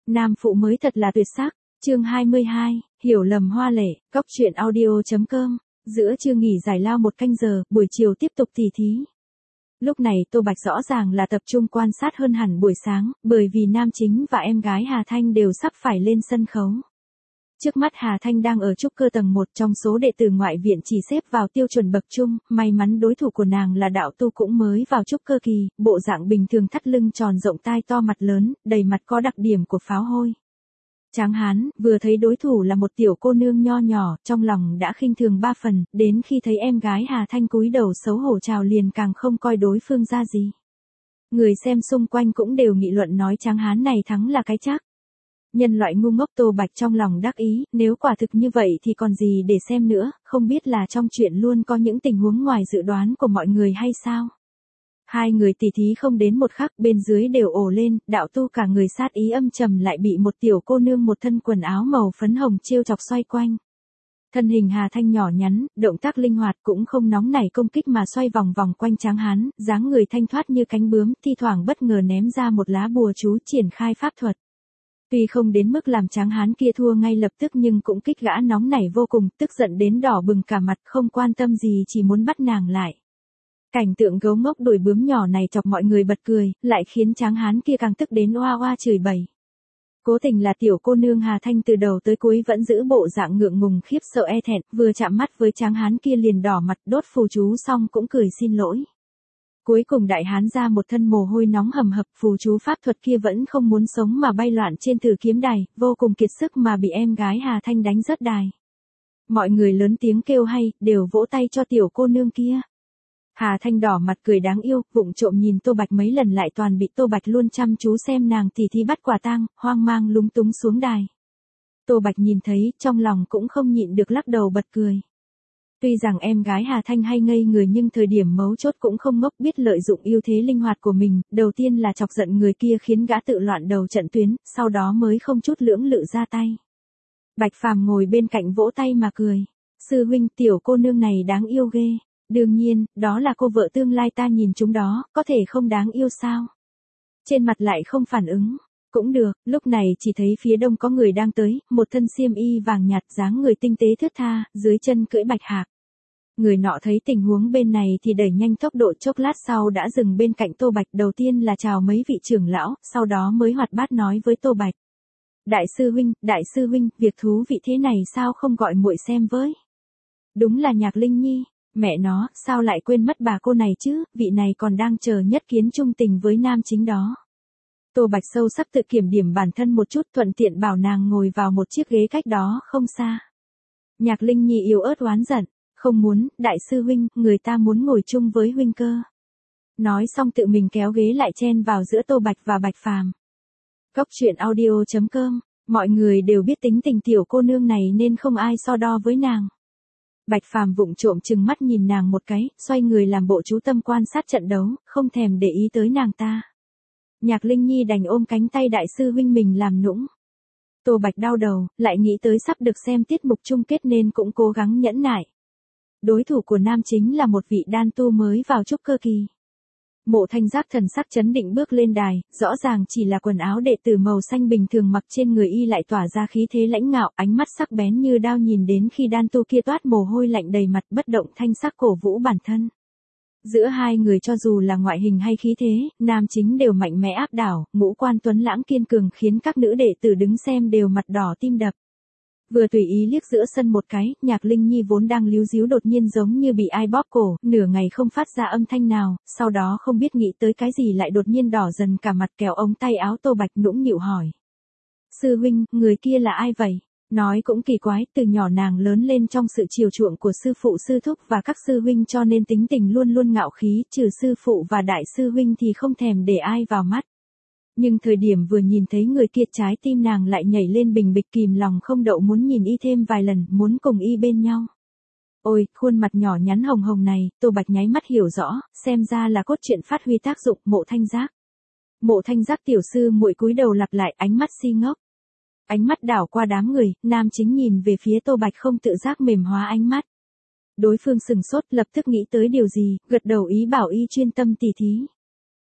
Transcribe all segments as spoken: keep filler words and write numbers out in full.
Nam phụ mới thật là tuyệt sắc. Chương hai mươi hai, hiểu lầm hoa lệ, góc truyện audio.com. Giữa trưa nghỉ giải lao một canh giờ, buổi chiều tiếp tục tỉ thí. Lúc này Tô Bạch rõ ràng là tập trung quan sát hơn hẳn buổi sáng, bởi vì nam chính và em gái Hà Thanh đều sắp phải lên sân khấu. Trước mắt Hà Thanh đang ở trúc cơ tầng một trong số đệ tử ngoại viện chỉ xếp vào tiêu chuẩn bậc trung, may mắn đối thủ của nàng là đạo tu cũng mới vào trúc cơ kỳ, bộ dạng bình thường thắt lưng tròn rộng tai to mặt lớn, đầy mặt có đặc điểm của pháo hôi. Tráng hán, vừa thấy đối thủ là một tiểu cô nương nho nhỏ, trong lòng đã khinh thường ba phần, đến khi thấy em gái Hà Thanh cúi đầu xấu hổ chào liền càng không coi đối phương ra gì. Người xem xung quanh cũng đều nghị luận nói tráng hán này thắng là cái chắc. Nhân loại ngu ngốc Tô Bạch trong lòng đắc ý, nếu quả thực như vậy thì còn gì để xem nữa, không biết là trong chuyện luôn có những tình huống ngoài dự đoán của mọi người hay sao. Hai người tỉ thí không đến một khắc, bên dưới đều ồ lên, đạo tu cả người sát ý âm trầm lại bị một tiểu cô nương một thân quần áo màu phấn hồng trêu chọc xoay quanh. Thân hình Hà Thanh nhỏ nhắn, động tác linh hoạt cũng không nóng nảy công kích mà xoay vòng vòng quanh tráng hán, dáng người thanh thoát như cánh bướm, thi thoảng bất ngờ ném ra một lá bùa chú triển khai pháp thuật. Tuy không đến mức làm tráng hán kia thua ngay lập tức nhưng cũng kích gã nóng nảy vô cùng, tức giận đến đỏ bừng cả mặt, không quan tâm gì chỉ muốn bắt nàng lại. Cảnh tượng gấu ngốc đuổi bướm nhỏ này chọc mọi người bật cười, lại khiến tráng hán kia càng tức đến oa oa chửi bậy. Cố tình là tiểu cô nương Hà Thanh từ đầu tới cuối vẫn giữ bộ dạng ngượng ngùng khiếp sợ e thẹn, vừa chạm mắt với tráng hán kia liền đỏ mặt, đốt phù chú xong cũng cười xin lỗi. Cuối cùng đại hán ra một thân mồ hôi nóng hầm hập, phù chú pháp thuật kia vẫn không muốn sống mà bay loạn trên thử kiếm đài, vô cùng kiệt sức mà bị em gái Hà Thanh đánh rớt đài. Mọi người lớn tiếng kêu hay, đều vỗ tay cho tiểu cô nương kia. Hà Thanh đỏ mặt cười đáng yêu, vụng trộm nhìn Tô Bạch mấy lần lại toàn bị Tô Bạch luôn chăm chú xem nàng tỉ thí bắt quả tang, hoang mang lúng túng xuống đài. Tô Bạch nhìn thấy, trong lòng cũng không nhịn được lắc đầu bật cười. Tuy rằng em gái Hà Thanh hay ngây người nhưng thời điểm mấu chốt cũng không ngốc, biết lợi dụng ưu thế linh hoạt của mình, đầu tiên là chọc giận người kia khiến gã tự loạn đầu trận tuyến, sau đó mới không chút lưỡng lự ra tay. Bạch Phàm ngồi bên cạnh vỗ tay mà cười. Sư huynh, tiểu cô nương này đáng yêu ghê. Đương nhiên, đó là cô vợ tương lai ta nhìn chúng đó, có thể không đáng yêu sao? Trên mặt lại không phản ứng. Cũng được, lúc này chỉ thấy phía đông có người đang tới, một thân xiêm y vàng nhạt dáng người tinh tế thướt tha, dưới chân cưỡi bạch hạc. Người nọ thấy tình huống bên này thì đẩy nhanh tốc độ, chốc lát sau đã dừng bên cạnh Tô Bạch, đầu tiên là chào mấy vị trưởng lão, sau đó mới hoạt bát nói với Tô Bạch. Đại sư huynh, đại sư huynh, việc thú vị thế này sao không gọi muội xem với? Đúng là Nhạc Linh Nhi. Mẹ nó, sao lại quên mất bà cô này chứ, vị này còn đang chờ nhất kiến trung tình với nam chính đó. Tô Bạch sâu sắc tự kiểm điểm bản thân một chút, thuận tiện bảo nàng ngồi vào một chiếc ghế cách đó không xa. Nhạc Linh Nhi yếu ớt oán giận, không muốn, đại sư huynh, người ta muốn ngồi chung với huynh cơ. Nói xong tự mình kéo ghế lại chen vào giữa Tô Bạch và Bạch Phàm. Góc truyện audio.com, mọi người đều biết tính tình tiểu cô nương này nên không ai so đo với nàng. Bạch Phàm vụng trộm chừng mắt nhìn nàng một cái, xoay người làm bộ chú tâm quan sát trận đấu, không thèm để ý tới nàng ta. Nhạc Linh Nhi đành ôm cánh tay đại sư huynh mình làm nũng. Tô Bạch đau đầu, lại nghĩ tới sắp được xem tiết mục chung kết nên cũng cố gắng nhẫn nại. Đối thủ của nam chính là một vị đan tu mới vào trúc cơ kỳ. Mộ Thanh Giác thần sắc chấn định bước lên đài, rõ ràng chỉ là quần áo đệ tử màu xanh bình thường mặc trên người y lại tỏa ra khí thế lãnh ngạo, ánh mắt sắc bén như đao nhìn đến khi đan tu kia toát mồ hôi lạnh đầy mặt, bất động thanh sắc cổ vũ bản thân. Giữa hai người cho dù là ngoại hình hay khí thế, nam chính đều mạnh mẽ áp đảo, ngũ quan tuấn lãng kiên cường khiến các nữ đệ tử đứng xem đều mặt đỏ tim đập. Vừa tùy ý liếc giữa sân một cái, Nhạc Linh Nhi vốn đang líu díu đột nhiên giống như bị ai bóp cổ, nửa ngày không phát ra âm thanh nào, sau đó không biết nghĩ tới cái gì lại đột nhiên đỏ dần cả mặt, kéo ống tay áo Tô Bạch nũng nịu hỏi. Sư huynh, người kia là ai vậy? Nói cũng kỳ quái, từ nhỏ nàng lớn lên trong sự chiều chuộng của sư phụ sư thúc và các sư huynh cho nên tính tình luôn luôn ngạo khí, trừ sư phụ và đại sư huynh thì không thèm để ai vào mắt. Nhưng thời điểm vừa nhìn thấy người kia trái tim nàng lại nhảy lên bình bịch, kìm lòng không đậu muốn nhìn y thêm vài lần, muốn cùng y bên nhau. Ôi, khuôn mặt nhỏ nhắn hồng hồng này, Tô Bạch nháy mắt hiểu rõ, xem ra là cốt truyện phát huy tác dụng. Mộ Thanh Giác. Mộ Thanh Giác tiểu sư muội cúi đầu lặp lại, ánh mắt si ngốc. Ánh mắt đảo qua đám người, nam chính nhìn về phía Tô Bạch không tự giác mềm hóa ánh mắt. Đối phương sừng sốt, lập tức nghĩ tới điều gì, gật đầu ý bảo y chuyên tâm tỉ thí.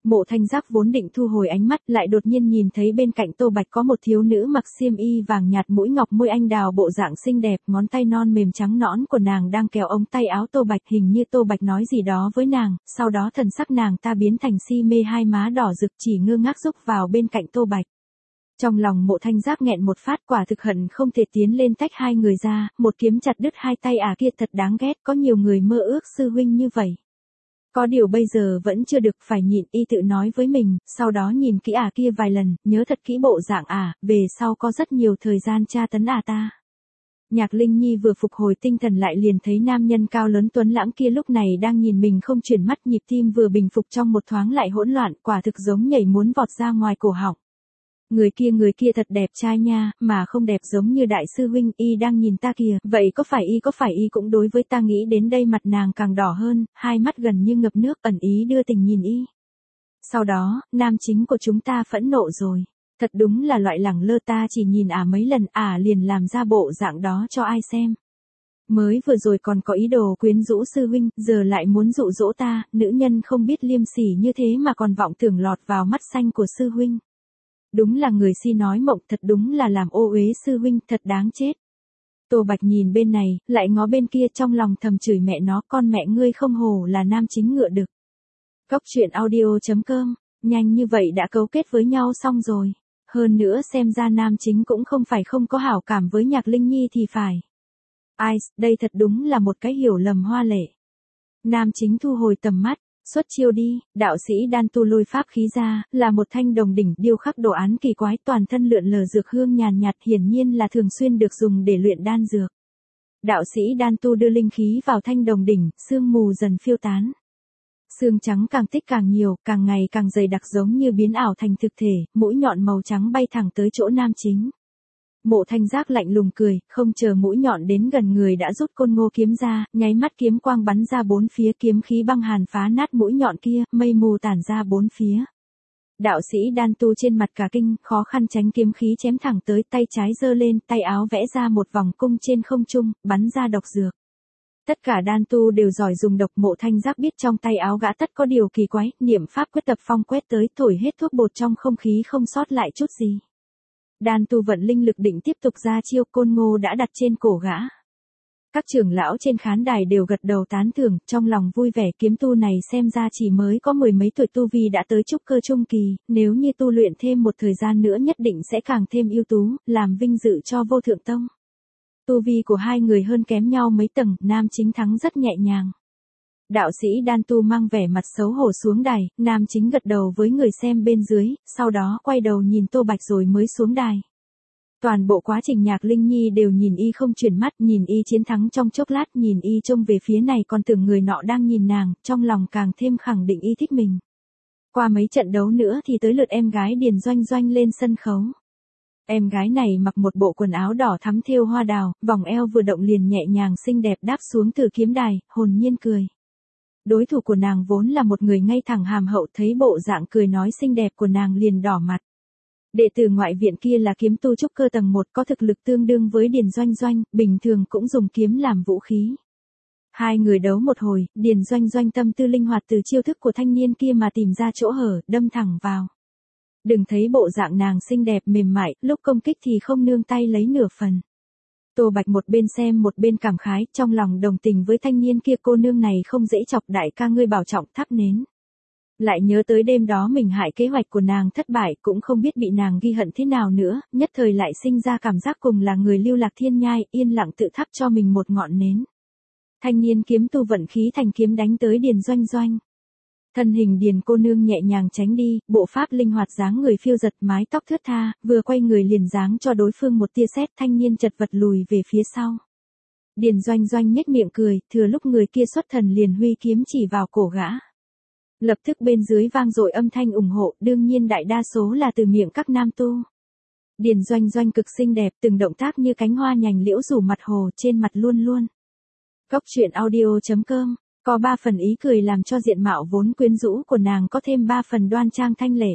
Mộ Thanh Giác vốn định thu hồi ánh mắt, lại đột nhiên nhìn thấy bên cạnh Tô Bạch có một thiếu nữ mặc xiêm y vàng nhạt, mũi ngọc môi anh đào, bộ dạng xinh đẹp, ngón tay non mềm trắng nõn của nàng đang kéo ống tay áo Tô Bạch, hình như Tô Bạch nói gì đó với nàng, sau đó thần sắc nàng ta biến thành si mê, hai má đỏ rực, chỉ ngơ ngác rúc vào bên cạnh Tô Bạch. Trong lòng Mộ Thanh Giác nghẹn một phát, quả thực hận không thể tiến lên tách hai người ra, một kiếm chặt đứt hai tay ả kia, thật đáng ghét, có nhiều người mơ ước sư huynh như vậy. Có điều bây giờ vẫn chưa được, phải nhịn, y tự nói với mình, sau đó nhìn kỹ ả kia vài lần, nhớ thật kỹ bộ dạng ả, về sau có rất nhiều thời gian tra tấn ả ta. Nhạc Linh Nhi vừa phục hồi tinh thần lại liền thấy nam nhân cao lớn tuấn lãng kia lúc này đang nhìn mình không chuyển mắt, nhịp tim vừa bình phục trong một thoáng lại hỗn loạn, quả thực giống nhảy muốn vọt ra ngoài cổ họng. Người kia người kia thật đẹp trai nha, mà không đẹp giống như đại sư huynh, y đang nhìn ta kìa, vậy có phải y có phải y cũng đối với ta, nghĩ đến đây mặt nàng càng đỏ hơn, hai mắt gần như ngập nước, ẩn ý đưa tình nhìn y. Sau đó, nam chính của chúng ta phẫn nộ rồi, thật đúng là loại lẳng lơ, ta chỉ nhìn ả mấy lần, ả liền làm ra bộ dạng đó cho ai xem. Mới vừa rồi còn có ý đồ quyến rũ sư huynh, giờ lại muốn dụ dỗ ta, nữ nhân không biết liêm sỉ như thế mà còn vọng tưởng lọt vào mắt xanh của sư huynh. Đúng là người si nói mộng, thật đúng là làm ô uế sư huynh, thật đáng chết. Tô Bạch nhìn bên này, lại ngó bên kia, trong lòng thầm chửi mẹ nó, con mẹ ngươi không hổ là nam chính ngựa đực. Cóc truyện audio chấm com, nhanh như vậy đã cấu kết với nhau xong rồi. Hơn nữa xem ra nam chính cũng không phải không có hảo cảm với Nhạc Linh Nhi thì phải. Ai, đây thật đúng là một cái hiểu lầm hoa lệ. Nam chính thu hồi tầm mắt. Xuất chiêu đi, đạo sĩ đan tu lôi pháp khí ra, là một thanh đồng đỉnh điêu khắc đồ án kỳ quái, toàn thân lượn lờ dược hương nhàn nhạt, hiển nhiên là thường xuyên được dùng để luyện đan dược. Đạo sĩ đan tu đưa linh khí vào thanh đồng đỉnh, sương mù dần phiêu tán. Sương trắng càng tích càng nhiều, càng ngày càng dày đặc, giống như biến ảo thành thực thể, mũi nhọn màu trắng bay thẳng tới chỗ nam chính. Mộ Thanh Giác lạnh lùng cười, không chờ mũi nhọn đến gần người đã rút côn ngô kiếm ra, nháy mắt kiếm quang bắn ra bốn phía, kiếm khí băng hàn phá nát mũi nhọn kia, mây mù tản ra bốn phía. Đạo sĩ đan tu trên mặt cả kinh, khó khăn tránh kiếm khí chém thẳng tới, tay trái giơ lên, tay áo vẽ ra một vòng cung trên không trung, bắn ra độc dược. Tất cả đan tu đều giỏi dùng độc, Mộ Thanh Giác biết trong tay áo gã tất có điều kỳ quái, niệm pháp quyết tập phong quét tới, thổi hết thuốc bột trong không khí không sót lại chút gì. Đan tu vận linh lực định tiếp tục ra chiêu, côn ngô đã đặt trên cổ gã. Các trưởng lão trên khán đài đều gật đầu tán thưởng, trong lòng vui vẻ, kiếm tu này xem ra chỉ mới có mười mấy tuổi tu vi đã tới trúc cơ trung kỳ, nếu như tu luyện thêm một thời gian nữa nhất định sẽ càng thêm ưu tú, làm vinh dự cho Vô Thượng Tông. Tu vi của hai người hơn kém nhau mấy tầng, nam chính thắng rất nhẹ nhàng. Đạo sĩ đan tu mang vẻ mặt xấu hổ xuống đài, nam chính gật đầu với người xem bên dưới, sau đó quay đầu nhìn Tô Bạch rồi mới xuống đài. Toàn bộ quá trình Nhạc Linh Nhi đều nhìn y không chuyển mắt, nhìn y chiến thắng trong chốc lát, nhìn y trông về phía này còn tưởng người nọ đang nhìn nàng, trong lòng càng thêm khẳng định y thích mình. Qua mấy trận đấu nữa thì tới lượt em gái Điền Doanh Doanh lên sân khấu. Em gái này mặc một bộ quần áo đỏ thắm thêu hoa đào, vòng eo vừa động liền nhẹ nhàng xinh đẹp đáp xuống từ kiếm đài, hồn nhiên cười. Đối thủ của nàng vốn là một người ngay thẳng hàm hậu, thấy bộ dạng cười nói xinh đẹp của nàng liền đỏ mặt. Đệ tử ngoại viện kia là kiếm tu trúc cơ tầng một, có thực lực tương đương với Điền Doanh Doanh, bình thường cũng dùng kiếm làm vũ khí. Hai người đấu một hồi, Điền Doanh Doanh tâm tư linh hoạt từ chiêu thức của thanh niên kia mà tìm ra chỗ hở, đâm thẳng vào. Đừng thấy bộ dạng nàng xinh đẹp mềm mại, lúc công kích thì không nương tay lấy nửa phần. Tô Bạch một bên xem một bên cảm khái, trong lòng đồng tình với thanh niên kia, cô nương này không dễ chọc, đại ca ngươi bảo trọng thắp nến. Lại nhớ tới đêm đó mình hại kế hoạch của nàng thất bại, cũng không biết bị nàng ghi hận thế nào nữa, nhất thời lại sinh ra cảm giác cùng là người lưu lạc thiên nhai, yên lặng tự thắp cho mình một ngọn nến. Thanh niên kiếm tu vận khí thành kiếm đánh tới Điền Doanh Doanh. Thân hình Điền cô nương nhẹ nhàng tránh đi, bộ pháp linh hoạt, dáng người phiêu giật, mái tóc thướt tha, vừa quay người liền giáng cho đối phương một tia sét, thanh niên chật vật lùi về phía sau. Điền Doanh Doanh nhếch miệng cười, thừa lúc người kia xuất thần liền huy kiếm chỉ vào cổ gã. Lập tức bên dưới vang dội âm thanh ủng hộ, đương nhiên đại đa số là từ miệng các nam tu. Điền Doanh Doanh cực xinh đẹp, từng động tác như cánh hoa nhành liễu rủ mặt hồ, trên mặt luôn luôn. Cóc truyện audio chấm com, có ba phần ý cười làm cho diện mạo vốn quyến rũ của nàng có thêm ba phần đoan trang thanh lệ.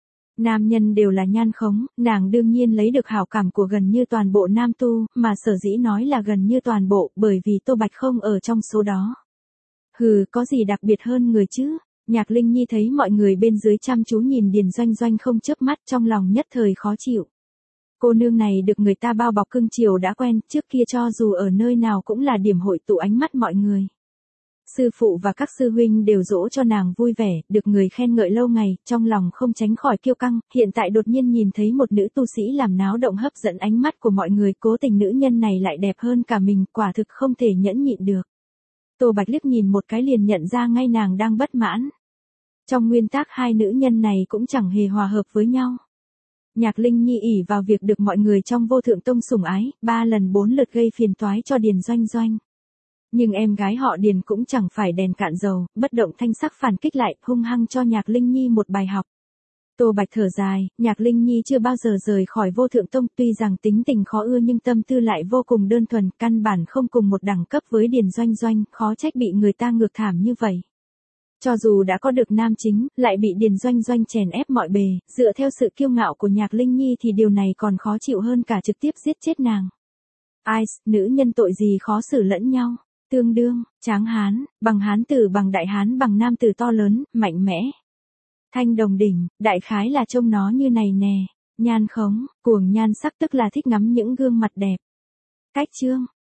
Nam nhân đều là nhan khống, nàng đương nhiên lấy được hảo cảm của gần như toàn bộ nam tu, mà sở dĩ nói là gần như toàn bộ, bởi vì Tô Bạch không ở trong số đó. Hừ, có gì đặc biệt hơn người chứ? Nhạc Linh Nhi thấy mọi người bên dưới chăm chú nhìn Điền Doanh Doanh không chớp mắt, trong lòng nhất thời khó chịu. Cô nương này được người ta bao bọc cưng chiều đã quen, trước kia cho dù ở nơi nào cũng là điểm hội tụ ánh mắt mọi người. Sư phụ và các sư huynh đều dỗ cho nàng vui vẻ, được người khen ngợi lâu ngày, trong lòng không tránh khỏi kiêu căng, hiện tại đột nhiên nhìn thấy một nữ tu sĩ làm náo động hấp dẫn ánh mắt của mọi người, cố tình nữ nhân này lại đẹp hơn cả mình, quả thực không thể nhẫn nhịn được. Tô Bạch liếc nhìn một cái liền nhận ra ngay nàng đang bất mãn. Trong nguyên tắc hai nữ nhân này cũng chẳng hề hòa hợp với nhau. Nhạc Linh Nhi ỷ vào việc được mọi người trong Vô Thượng Tông sủng ái, ba lần bốn lượt gây phiền toái cho Điền Doanh Doanh. Nhưng em gái họ Điền cũng chẳng phải đèn cạn dầu, bất động thanh sắc phản kích lại, hung hăng cho Nhạc Linh Nhi một bài học. Tô Bạch thở dài, Nhạc Linh Nhi chưa bao giờ rời khỏi Vô Thượng Tông, tuy rằng tính tình khó ưa nhưng tâm tư lại vô cùng đơn thuần, căn bản không cùng một đẳng cấp với Điền Doanh Doanh, khó trách bị người ta ngược thảm như vậy. Cho dù đã có được nam chính, lại bị Điền Doanh Doanh chèn ép mọi bề, dựa theo sự kiêu ngạo của Nhạc Linh Nhi thì điều này còn khó chịu hơn cả trực tiếp giết chết nàng. Ai, nữ nhân tội gì khó xử lẫn nhau. Tương đương, tráng hán, bằng hán tử bằng đại hán bằng nam tử to lớn, mạnh mẽ. Thanh đồng đỉnh, đại khái là trông nó như này nè. Nhan khống, cuồng nhan sắc tức là thích ngắm những gương mặt đẹp. Cách chương,